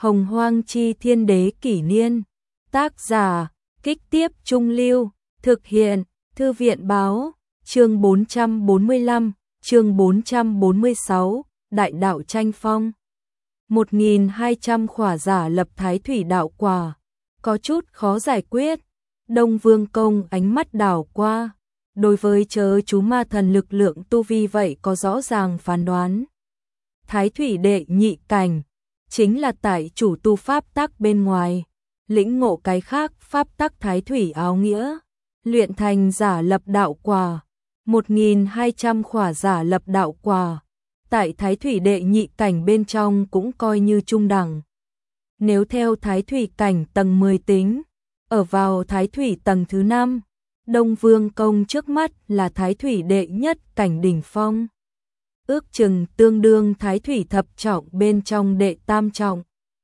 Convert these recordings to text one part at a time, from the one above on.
Hồng Hoang Chi Thiên Đế Kỷ Niên. Tác giả, Kích Tiếp Trung Lưu. Thực hiện, Thư viện Báo. Chương 445, chương 446, Đại đạo tranh phong. 1200 khỏa giả lập thái thủy đạo quả. Có chút khó giải quyết. Đông Vương Công ánh mắt đảo qua. Đối với chớ chú ma thần lực lượng tu vi vậy có rõ ràng phán đoán. Thái thủy đệ nhị cảnh, chính là tại chủ tu pháp tắc bên ngoài, lĩnh ngộ cái khác pháp tắc thái thủy áo nghĩa, luyện thành giả lập đạo quả, 1200 khỏa giả lập đạo quả, tại thái thủy đệ nhị cảnh bên trong cũng coi như trung đẳng. Nếu theo thái thủy cảnh tầng 10 tính, ở vào thái thủy tầng thứ 5, Đông Vương Công trước mắt là thái thủy đệ nhất cảnh đỉnh phong. Ước chừng tương đương thái thủy thập trọng bên trong đệ tam trọng.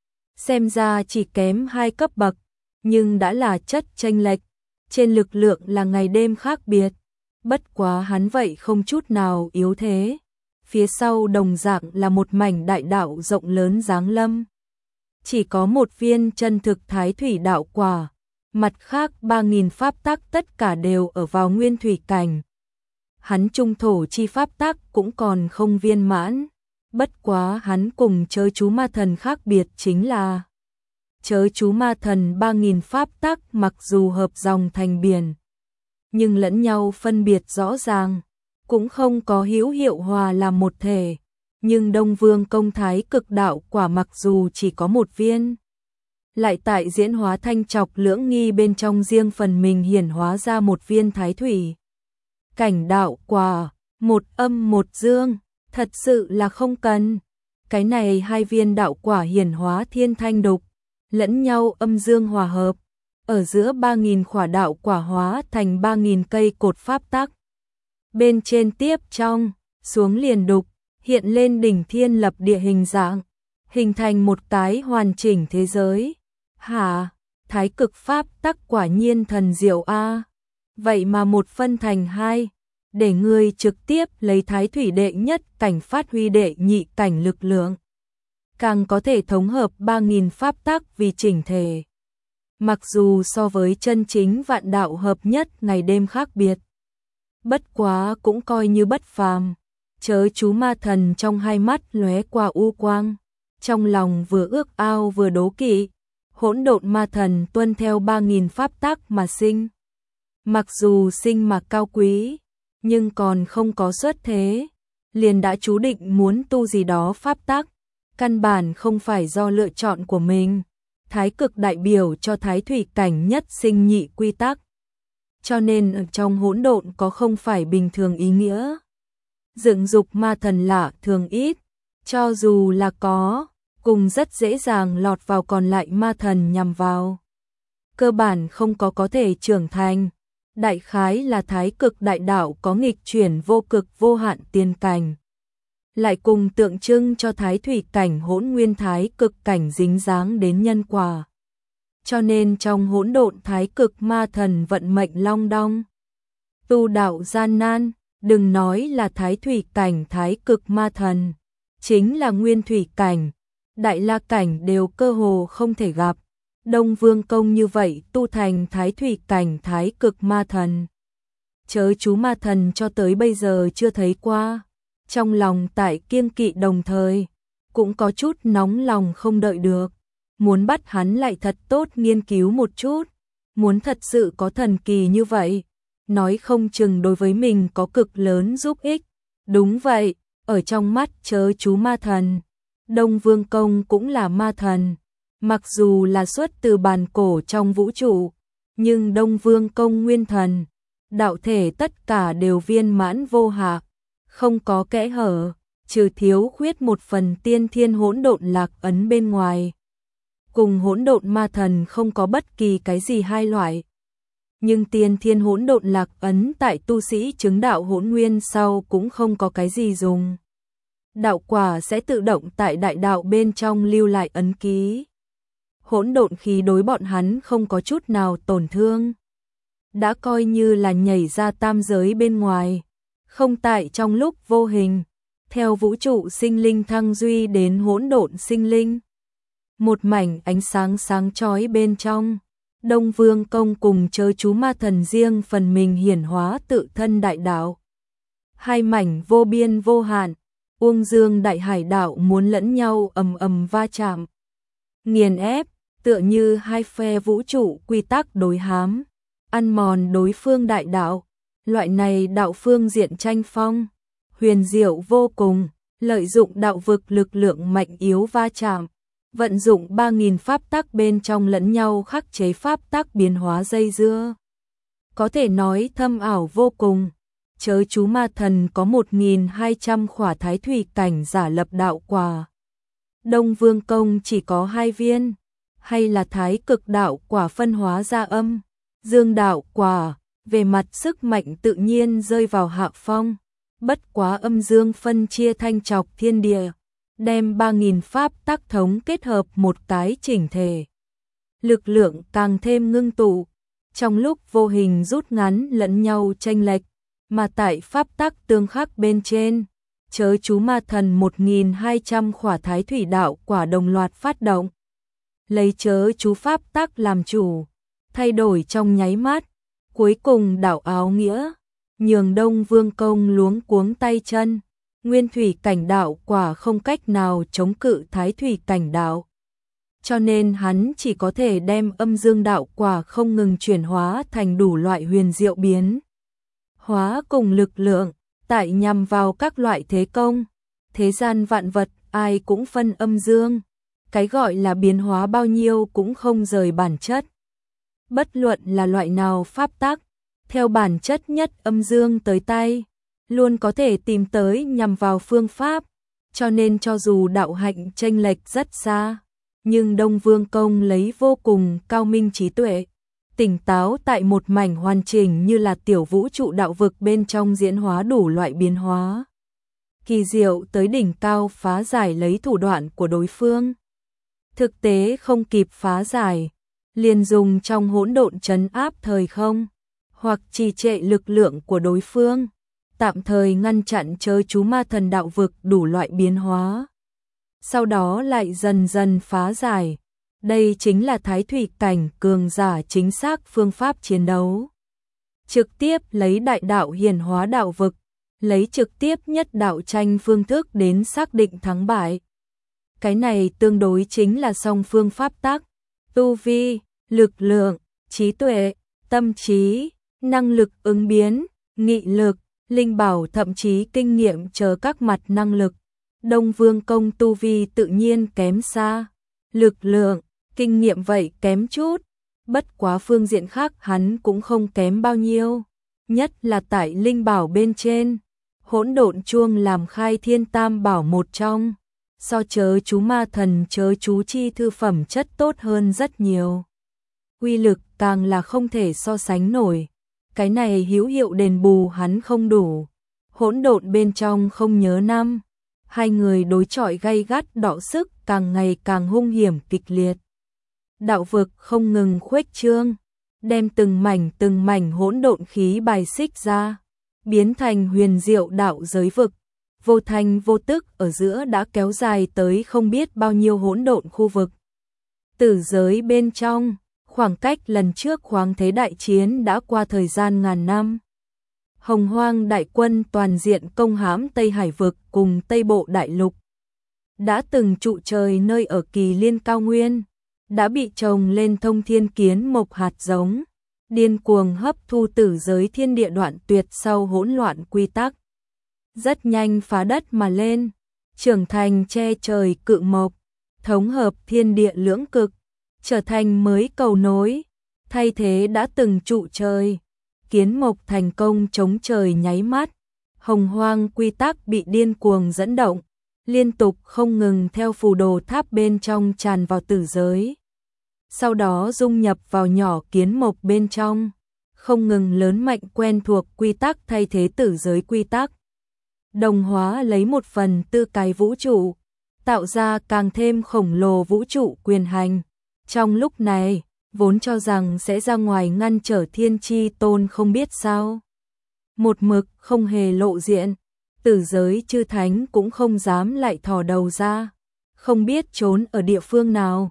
Xem ra chỉ kém 2 cấp bậc, nhưng đã là chất chênh lệch, trên lực lượng là ngày đêm khác biệt. Bất quá hắn vậy không chút nào yếu thế. Phía sau đồng dạng là một mảnh đại đạo rộng lớn giáng lâm. Chỉ có một viên chân thực thái thủy đạo quả, mặt khác 3000 pháp tắc tất cả đều ở vào nguyên thủy cảnh. Hắn trung thổ chi pháp tắc cũng còn không viên mãn, bất quá hắn cùng chớ chú ma thần khác biệt chính là chớ chú ma thần 3000 pháp tắc mặc dù hợp dòng thành biển, nhưng lẫn nhau phân biệt rõ ràng, cũng không có hữu hiệu hòa làm một thể, nhưng Đông Vương Công thái cực đạo quả mặc dù chỉ có một viên, lại tại diễn hóa thanh trọc lưỡng nghi bên trong riêng phần mình hiển hóa ra một viên thái thủy cảnh đạo quả, một âm một dương, thật sự là không cần. Cái này hai viên đạo quả hiển hóa thiên thanh đục, lẫn nhau âm dương hòa hợp, ở giữa 3000 khỏa đạo quả hóa thành 3000 cây cột pháp tắc. Bên trên tiếp trong, xuống liền đục, hiện lên đỉnh thiên lập địa hình dạng, hình thành một cái hoàn chỉnh thế giới. Hả, thái cực pháp tắc quả nhiên thần diệu a. Vậy mà một phân thành hai, để ngươi trực tiếp lấy thái thủy đệ nhất cảnh phát huy đệ nhị cảnh lực lượng. Càng có thể thống hợp 3000 pháp tắc vì chỉnh thể. Mặc dù so với chân chính vạn đạo hợp nhất ngày đêm khác biệt. Bất quá cũng coi như bất phàm. Chớ chú ma thần trong hai mắt lóe qua u quang. Trong lòng vừa ước ao vừa đố kỵ. Hỗn độn ma thần tuân theo 3000 pháp tắc mà sinh. Mặc dù sinh mà cao quý, nhưng còn không có xuất thế, liền đã chú định muốn tu gì đó pháp tắc, căn bản không phải do lựa chọn của mình. Thái cực đại biểu cho thái thủy cảnh nhất sinh nhị quy tắc, cho nên ở trong hỗn độn có không phải bình thường ý nghĩa. Dựng dục ma thần lạ thường ít, cho dù là có, cùng rất dễ dàng lọt vào còn lại ma thần nhằm vào. Cơ bản không có thể trưởng thành. Đại khái là thái cực đại đạo có nghịch chuyển vô cực vô hạn tiên cảnh. Lại cùng tượng trưng cho thái thủy cảnh hỗn nguyên thái cực cảnh dính dáng đến nhân quả. Cho nên trong hỗn độn thái cực ma thần vận mệnh long đong. Tu đạo gian nan, đừng nói là thái thủy cảnh thái cực ma thần, chính là nguyên thủy cảnh, đại la cảnh đều cơ hồ không thể gặp. Đông Vương Công như vậy tu thành thái thủy cảnh thái cực ma thần. Chớ chú ma thần cho tới bây giờ chưa thấy qua. Trong lòng tại kiêng kỵ đồng thời, cũng có chút nóng lòng không đợi được. Muốn bắt hắn lại thật tốt nghiên cứu một chút. Muốn thật sự có thần kỳ như vậy, nói không chừng đối với mình có cực lớn giúp ích. Đúng vậy, ở trong mắt chớ chú ma thần, Đông Vương Công cũng là ma thần. Mặc dù là xuất từ bàn cổ trong vũ trụ, nhưng Đông Vương Công nguyên thần, đạo thể tất cả đều viên mãn vô hạ, không có kẽ hở, trừ thiếu khuyết một phần tiên thiên hỗn độn lạc ấn bên ngoài. Cùng hỗn độn ma thần không có bất kỳ cái gì hai loại. Nhưng tiên thiên hỗn độn lạc ấn tại tu sĩ chứng đạo hỗn nguyên sau cũng không có cái gì dùng. Đạo quả sẽ tự động tại đại đạo bên trong lưu lại ấn ký. Hỗn độn khí đối bọn hắn không có chút nào tổn thương. Đã coi như là nhảy ra tam giới bên ngoài, không tại trong lúc vô hình, theo vũ trụ sinh linh thăng duy đến hỗn độn sinh linh. một mảnh ánh sáng sáng chói bên trong. Đông Vương Công cùng Chớ Chú Ma Thần riêng phần mình hiển hóa tự thân đại đạo. Hai mảnh vô biên vô hạn, uông dương đại hải đạo muốn lẫn nhau ầm ầm va chạm, nghiền ép, tựa như hai phe vũ trụ quy tắc đối hám, ăn mòn đối phương đại đạo. Loại này đạo phương diện tranh phong, huyền diệu vô cùng, lợi dụng đạo vực lực lượng mạnh yếu va chạm, vận dụng 3000 pháp tắc bên trong lẫn nhau khắc chế pháp tắc biến hóa dây dưa. Có thể nói thâm ảo vô cùng. Chớ Chú Ma Thần có 1200 khỏa thái thủy cảnh giả lập đạo quả. Đông Vương Công chỉ có 2 viên, hay là thái cực đạo quả phân hóa ra âm, dương đạo quả, về mặt sức mạnh tự nhiên rơi vào hạ phong. Bất quá âm dương phân chia thanh trọc thiên địa, đem 3000 pháp tắc thống kết hợp một cái chỉnh thể. Lực lượng càng thêm ngưng tụ, trong lúc vô hình rút ngắn lẫn nhau chênh lệch, mà tại pháp tắc tương khắc bên trên, Chớ Chú Ma Thần 1200 khỏa thái thủy đạo quả đồng loạt phát động. Lấy Chớ Chú pháp tắc làm chủ, thay đổi trong nháy mắt, cuối cùng đảo áo nghĩa, nhường Đông Vương Công luống cuống tay chân. Nguyên thủy cảnh đạo quả không cách nào chống cự thái thủy cảnh đạo, cho nên hắn chỉ có thể đem âm dương đạo quả không ngừng chuyển hóa thành đủ loại huyền diệu biến hóa cùng lực lượng, tại nhằm vào các loại thế công. Thế gian vạn vật ai cũng phân âm dương, cái gọi là biến hóa bao nhiêu cũng không rời bản chất. Bất luận là loại nào pháp tắc, theo bản chất nhất âm dương tới tay, luôn có thể tìm tới nhằm vào phương pháp, cho nên cho dù đạo hạnh chênh lệch rất xa, nhưng Đông Vương Công lấy vô cùng cao minh trí tuệ, tỉnh táo tại một mảnh hoàn chỉnh như là tiểu vũ trụ đạo vực bên trong diễn hóa đủ loại biến hóa. Kỳ diệu tới đỉnh cao phá giải lấy thủ đoạn của đối phương. Thực tế không kịp phá giải, liền dùng trong hỗn độn trấn áp thời không, hoặc trì trệ lực lượng của đối phương, tạm thời ngăn chặn Chớ Chú Ma Thần đạo vực đủ loại biến hóa. Sau đó lại dần dần phá giải. Đây chính là thái thủy cảnh cường giả chính xác phương pháp chiến đấu. Trực tiếp lấy đại đạo hiển hóa đạo vực, lấy trực tiếp nhất đạo tranh phương thức đến xác định thắng bại. Cái này tương đối chính là song phương pháp tắc, tu vi, lực lượng, trí tuệ, tâm trí, năng lực ứng biến, nghị lực, linh bảo thậm chí kinh nghiệm chờ các mặt năng lực. Đông Vương Công tu vi tự nhiên kém xa, lực lượng, kinh nghiệm vậy kém chút, bất quá phương diện khác hắn cũng không kém bao nhiêu, nhất là tại linh bảo bên trên. Hỗn độn chuông làm khai thiên tam bảo một trong, so Chớ Chú Ma Thần Chớ Chú chi thư phẩm chất tốt hơn rất nhiều. Uy lực càng là không thể so sánh nổi, cái này hữu hiệu đền bù hắn không đủ. Hỗn độn bên trong không nhớ năm, hai người đối chọi gay gắt đọ sức càng ngày càng hung hiểm kịch liệt. Đạo vực không ngừng khuếch trương, đem từng mảnh hỗn độn khí bài xích ra, biến thành huyền diệu đạo giới vực, vô thành vô tức ở giữa đã kéo dài tới không biết bao nhiêu hỗn độn khu vực. Tử giới bên trong, khoảng cách lần trước Hoàng Thế Đại Chiến đã qua thời gian ngàn năm. Hồng Hoang đại quân toàn diện công hãm Tây Hải vực cùng Tây Bộ Đại Lục. Đã từng trụ trời nơi ở Kỳ Liên cao nguyên, đã bị trồng lên thông thiên kiến mộc hạt giống, điên cuồng hấp thu tử giới thiên địa đoạn tuyệt sau hỗn loạn quy tắc. Rất nhanh phá đất mà lên, trưởng thành che trời cự mộc, thống hợp thiên địa lưỡng cực, trở thành mới cầu nối, thay thế đã từng trụ trời. Kiến mộc thành công chống trời nháy mắt, hồng hoang quy tắc bị điên cuồng dẫn động, liên tục không ngừng theo phù đồ tháp bên trong tràn vào tử giới. Sau đó dung nhập vào nhỏ kiến mộc bên trong, không ngừng lớn mạnh quen thuộc quy tắc thay thế tử giới quy tắc. Đồng hóa lấy một phần tư cái vũ trụ, tạo ra càng thêm khổng lồ vũ trụ quyền hành. Trong lúc này, vốn cho rằng sẽ ra ngoài ngăn trở Thiên Chi Tôn không biết sao. Một mực không hề lộ diện, tử giới chư thánh cũng không dám lại thò đầu ra, không biết trốn ở địa phương nào.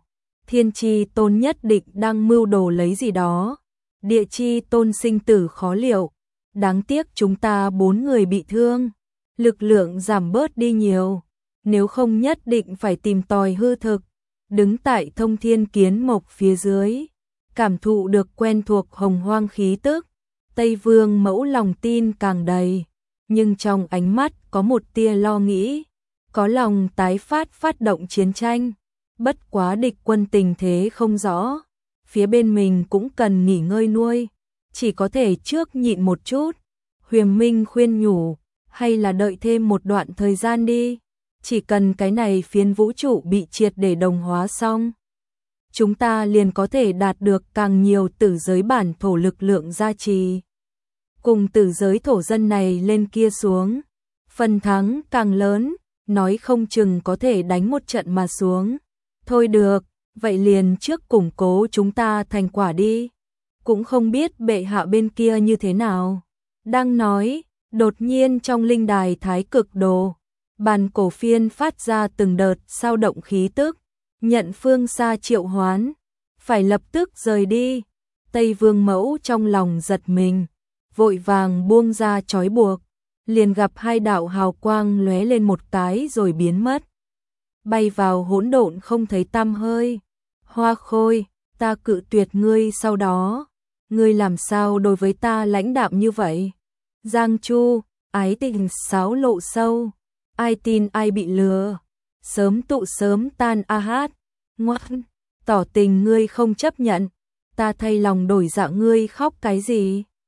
Thiên Chi Tôn nhất định đang mưu đồ lấy gì đó. Địa Chi Tôn sinh tử khó liệu. Đáng tiếc chúng ta 4 người bị thương. Lực lượng giảm bớt đi nhiều. Nếu không nhất định phải tìm tòi hư thực. Đứng tại Thông Thiên Kiến Mộc phía dưới. Cảm thụ được quen thuộc hồng hoang khí tức. Tây Vương Mẫu lòng tin càng đầy. Nhưng trong ánh mắt có một tia lo nghĩ. Có lòng tái phát động chiến tranh. Bất quá địch quân tình thế không rõ. Phía bên mình cũng cần nghỉ ngơi nuôi. Chỉ có thể trước nhịn một chút. Huyền Minh khuyên nhủ. Hay là đợi thêm một đoạn thời gian đi. Chỉ cần cái này phiến vũ trụ bị triệt để đồng hóa xong. Chúng ta liền có thể đạt được càng nhiều tử giới bản thổ lực lượng gia trì. Cùng tử giới thổ dân này lên kia xuống. Phần thắng càng lớn. Nói không chừng có thể đánh một trận mà xuống. Thôi được, vậy liền trước củng cố chúng ta thành quả đi. Cũng không biết bệ hạ bên kia như thế nào. Đang nói, đột nhiên trong linh đài thái cực đồ, bàn cổ phiên phát ra từng đợt sao động khí tức, nhận phương xa triệu hoán, phải lập tức rời đi. Tây Vương Mẫu trong lòng giật mình, vội vàng buông ra trói buộc, liền gặp hai đạo hào quang lóe lên một cái rồi biến mất. Bay vào hỗn độn không thấy tăm hơi. Hoa Khôi, ta cự tuyệt ngươi sau đó. Ngươi làm sao đối với ta lãnh đạm như vậy? Giang Chu, ái tình xáo lộ sâu. Ai tin ai bị lừa. Sớm tụ sớm tan a hát. Ngoan, tỏ tình ngươi không chấp nhận. Ta thay lòng đổi dạ ngươi khóc cái gì?